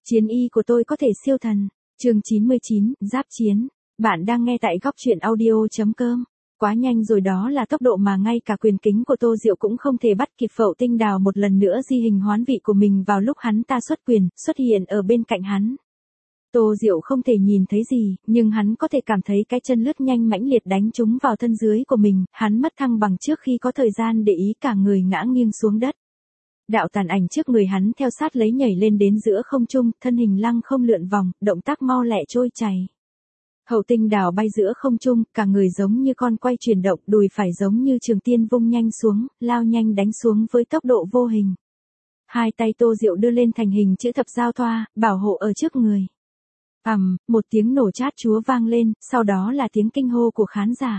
Chiến y của tôi có thể siêu thần. Chương 99, Giáp chiến. Bạn đang nghe tại góc truyện audio.com. Quá nhanh rồi, đó là tốc độ mà ngay cả quyền kính của Tô Diệu cũng không thể bắt kịp. Phậu Tinh Đào một lần nữa di hình hoán vị của mình vào lúc hắn ta xuất quyền, xuất hiện ở bên cạnh hắn. Tô Diệu không thể nhìn thấy gì, nhưng hắn có thể cảm thấy cái chân lướt nhanh mãnh liệt đánh trúng vào thân dưới của mình, hắn mất thăng bằng trước khi có thời gian để ý, cả người ngã nghiêng xuống đất. Đạo tàn ảnh trước người hắn theo sát lấy nhảy lên đến giữa không trung, thân hình lăng không lượn vòng, động tác mau lẹ trôi chảy. Hậu Tinh Đào bay giữa không trung, cả người giống như con quay chuyển động, đùi phải giống như trường tiên vung nhanh xuống, lao nhanh đánh xuống với tốc độ vô hình. Hai tay Tô Diệu đưa lên thành hình chữ thập giao thoa, bảo hộ ở trước người. Một tiếng nổ chát chúa vang lên, sau đó là tiếng kinh hô của khán giả.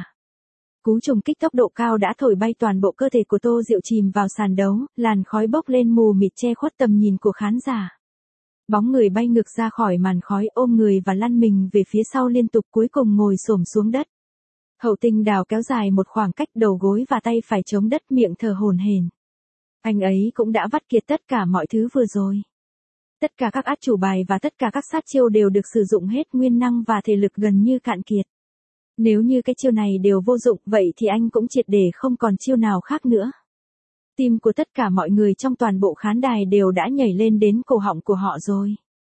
Cú trùng kích tốc độ cao đã thổi bay toàn bộ cơ thể của Tô Diệu chìm vào sàn đấu, làn khói bốc lên mù mịt che khuất tầm nhìn của khán giả. Bóng người bay ngược ra khỏi màn khói, ôm người và lăn mình về phía sau liên tục, cuối cùng ngồi xổm xuống đất. Hậu Tinh Đào kéo dài một khoảng cách, đầu gối và tay phải chống đất, miệng thở hổn hển. Anh ấy cũng đã vắt kiệt tất cả mọi thứ vừa rồi. Tất cả các át chủ bài và tất cả các sát chiêu đều được sử dụng hết, nguyên năng và thể lực gần như cạn kiệt. Nếu như cái chiêu này đều vô dụng, vậy thì anh cũng triệt để không còn chiêu nào khác nữa. Tim của tất cả mọi người trong toàn bộ khán đài đều đã nhảy lên đến cổ họng của họ rồi.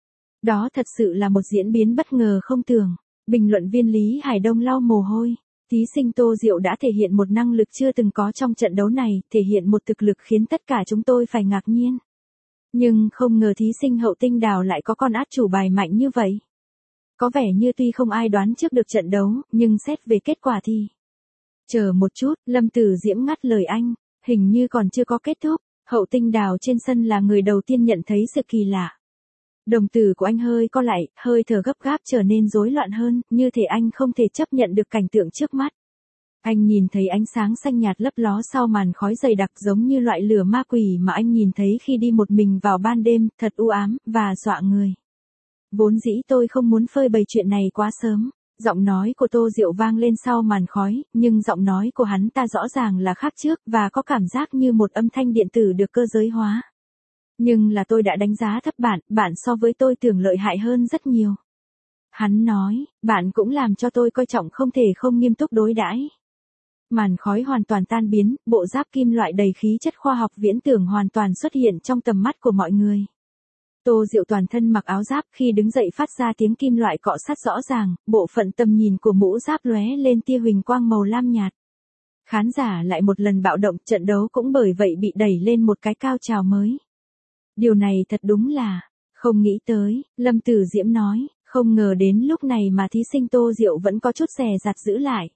Đó thật sự là một diễn biến bất ngờ không tưởng. Bình luận viên Lý Hải Đông lau mồ hôi. Thí sinh Tô Diệu đã thể hiện một năng lực chưa từng có trong trận đấu này, thể hiện một thực lực khiến tất cả chúng tôi phải ngạc nhiên. Nhưng không ngờ thí sinh Hậu Tinh Đào lại có con át chủ bài mạnh như vậy. Có vẻ như tuy không ai đoán trước được trận đấu, nhưng xét về kết quả thì... Chờ một chút, Lâm Tử Diễm ngắt lời anh, hình như còn chưa có kết thúc. Hậu Tinh Đào trên sân là người đầu tiên nhận thấy sự kỳ lạ. Đồng tử của anh hơi co lại, hơi thở gấp gáp trở nên rối loạn hơn, như thể anh không thể chấp nhận được cảnh tượng trước mắt. Anh nhìn thấy ánh sáng xanh nhạt lấp ló sau màn khói dày đặc, giống như loại lửa ma quỷ mà anh nhìn thấy khi đi một mình vào ban đêm, thật u ám và dọa người. Vốn dĩ tôi không muốn phơi bày chuyện này quá sớm. Giọng nói của Tô Diệu vang lên sau màn khói, nhưng giọng nói của hắn ta rõ ràng là khác trước, và có cảm giác như một âm thanh điện tử được cơ giới hóa. Nhưng là tôi đã đánh giá thấp bạn, bạn so với tôi tưởng lợi hại hơn rất nhiều. Hắn nói, bạn cũng làm cho tôi coi trọng không thể không nghiêm túc đối đãi. Màn khói hoàn toàn tan biến, bộ giáp kim loại đầy khí chất khoa học viễn tưởng hoàn toàn xuất hiện trong tầm mắt của mọi người. Tô Diệu toàn thân mặc áo giáp, khi đứng dậy phát ra tiếng kim loại cọ sát rõ ràng, bộ phận tầm nhìn của mũ giáp lóe lên tia huỳnh quang màu lam nhạt. Khán giả lại một lần bạo động, trận đấu cũng bởi vậy bị đẩy lên một cái cao trào mới. Điều này thật đúng là, không nghĩ tới, Lâm Tử Diễm nói, không ngờ đến lúc này mà thí sinh Tô Diệu vẫn có chút dè dặt giữ lại.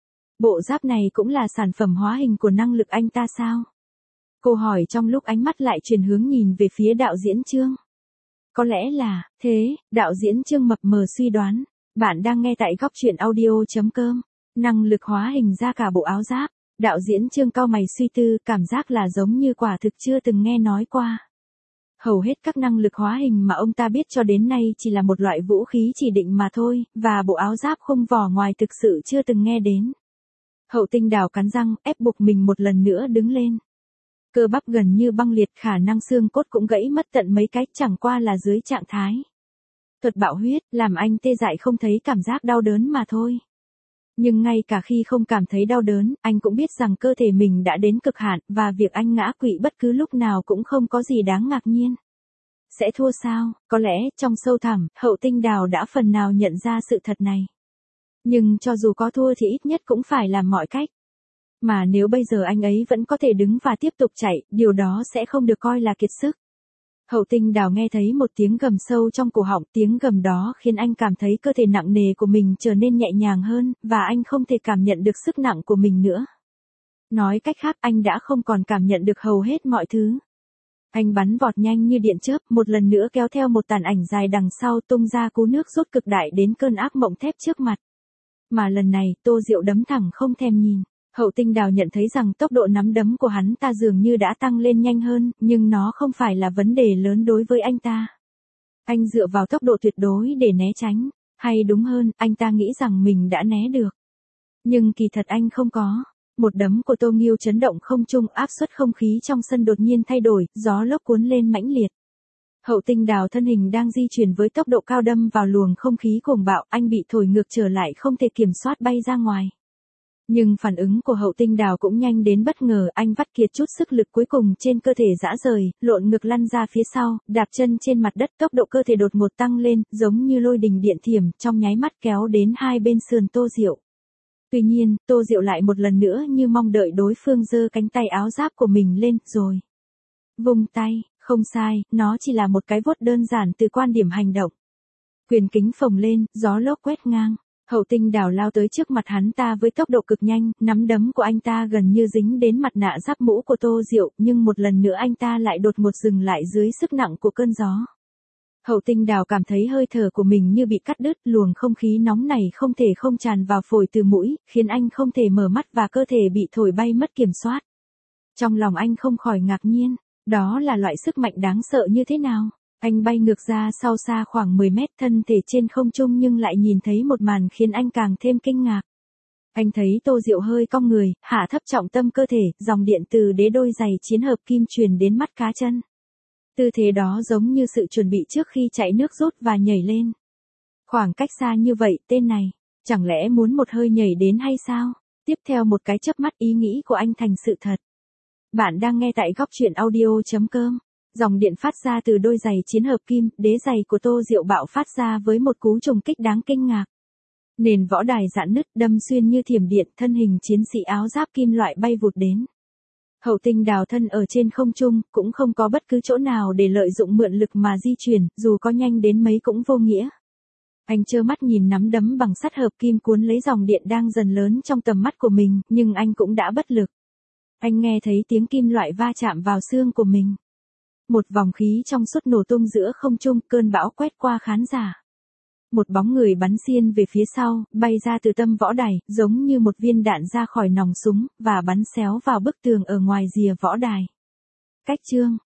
Bộ giáp này cũng là sản phẩm hóa hình của năng lực anh ta sao? Cô hỏi trong lúc ánh mắt lại chuyển hướng nhìn về phía đạo diễn Trương. Có lẽ là, thế, đạo diễn Trương mập mờ suy đoán. Bạn đang nghe tại góc truyện audio.com. Năng lực hóa hình ra cả bộ áo giáp. Đạo diễn Trương cau mày suy tư, cảm giác là giống như quả thực chưa từng nghe nói qua. Hầu hết các năng lực hóa hình mà ông ta biết cho đến nay chỉ là một loại vũ khí chỉ định mà thôi, và bộ áo giáp không vỏ ngoài thực sự chưa từng nghe đến. Hậu Tinh Đào cắn răng, ép buộc mình một lần nữa đứng lên. Cơ bắp gần như băng liệt, khả năng xương cốt cũng gãy mất tận mấy cái, chẳng qua là dưới trạng thái thuật bạo huyết, làm anh tê dại không thấy cảm giác đau đớn mà thôi. Nhưng ngay cả khi không cảm thấy đau đớn, anh cũng biết rằng cơ thể mình đã đến cực hạn, và việc anh ngã quỵ bất cứ lúc nào cũng không có gì đáng ngạc nhiên. Sẽ thua sao? Có lẽ, trong sâu thẳm, Hậu Tinh Đào đã phần nào nhận ra sự thật này. Nhưng cho dù có thua thì ít nhất cũng phải làm mọi cách. Mà nếu bây giờ anh ấy vẫn có thể đứng và tiếp tục chạy, điều đó sẽ không được coi là kiệt sức. Hậu Tinh Đào nghe thấy một tiếng gầm sâu trong cổ họng, tiếng gầm đó khiến anh cảm thấy cơ thể nặng nề của mình trở nên nhẹ nhàng hơn, và anh không thể cảm nhận được sức nặng của mình nữa. Nói cách khác, anh đã không còn cảm nhận được hầu hết mọi thứ. Anh bắn vọt nhanh như điện chớp, một lần nữa kéo theo một tàn ảnh dài đằng sau, tung ra cú nước rút cực đại đến cơn ác mộng thép trước mặt. Mà lần này, Tô Diệu đấm thẳng không thèm nhìn. Hậu Tinh Đào nhận thấy rằng tốc độ nắm đấm của hắn ta dường như đã tăng lên nhanh hơn, nhưng nó không phải là vấn đề lớn đối với anh ta. Anh dựa vào tốc độ tuyệt đối để né tránh, hay đúng hơn, anh ta nghĩ rằng mình đã né được. Nhưng kỳ thật anh không có. Một đấm của Tô Nghiêu chấn động không trung, áp suất không khí trong sân đột nhiên thay đổi, gió lốc cuốn lên mãnh liệt. Hậu Tinh Đào thân hình đang di chuyển với tốc độ cao đâm vào luồng không khí cuồng bạo, anh bị thổi ngược trở lại không thể kiểm soát bay ra ngoài. Nhưng phản ứng của Hậu Tinh Đào cũng nhanh đến bất ngờ, anh vắt kiệt chút sức lực cuối cùng trên cơ thể rã rời, lộn ngược lăn ra phía sau, đạp chân trên mặt đất, tốc độ cơ thể đột ngột tăng lên, giống như lôi đình điện thiểm, trong nháy mắt kéo đến hai bên sườn Tô Diệu. Tuy nhiên, Tô Diệu lại một lần nữa như mong đợi đối phương giơ cánh tay áo giáp của mình lên, rồi vung tay, không sai, nó chỉ là một cái vuốt đơn giản từ quan điểm hành động. Quyền kính phồng lên, gió lốc quét ngang. Hậu Tinh Đào lao tới trước mặt hắn ta với tốc độ cực nhanh, nắm đấm của anh ta gần như dính đến mặt nạ giáp mũ của Tô Diệu, nhưng một lần nữa anh ta lại đột ngột dừng lại dưới sức nặng của cơn gió. Hậu Tinh Đào cảm thấy hơi thở của mình như bị cắt đứt, luồng không khí nóng này không thể không tràn vào phổi từ mũi, khiến anh không thể mở mắt và cơ thể bị thổi bay mất kiểm soát. Trong lòng anh không khỏi ngạc nhiên, đó là loại sức mạnh đáng sợ như thế nào? Anh bay ngược ra sau xa khoảng 10 mét, thân thể trên không trung nhưng lại nhìn thấy một màn khiến anh càng thêm kinh ngạc. Anh thấy Tô Diệu hơi cong người, hạ thấp trọng tâm cơ thể, dòng điện từ đế đôi giày chiến hợp kim truyền đến mắt cá chân. Tư thế đó giống như sự chuẩn bị trước khi chạy nước rút và nhảy lên. Khoảng cách xa như vậy, tên này, chẳng lẽ muốn một hơi nhảy đến hay sao? Tiếp theo một cái chớp mắt, ý nghĩ của anh thành sự thật. Bạn đang nghe tại góc truyện audio.com. Dòng điện phát ra từ đôi giày chiến hợp kim, đế giày của Tô Diệu bạo phát ra với một cú trùng kích đáng kinh ngạc. Nền võ đài rạn nứt, đâm xuyên như thiểm điện, thân hình chiến sĩ áo giáp kim loại bay vụt đến. Hậu Tinh Đào thân ở trên không trung, cũng không có bất cứ chỗ nào để lợi dụng mượn lực mà di chuyển, dù có nhanh đến mấy cũng vô nghĩa. Anh trơ mắt nhìn nắm đấm bằng sắt hợp kim cuốn lấy dòng điện đang dần lớn trong tầm mắt của mình, nhưng anh cũng đã bất lực. Anh nghe thấy tiếng kim loại va chạm vào xương của mình. Một vòng khí trong suốt nổ tung giữa không trung, cơn bão quét qua khán giả. Một bóng người bắn xiên về phía sau, bay ra từ tâm võ đài, giống như một viên đạn ra khỏi nòng súng, và bắn xéo vào bức tường ở ngoài rìa võ đài. Cách chương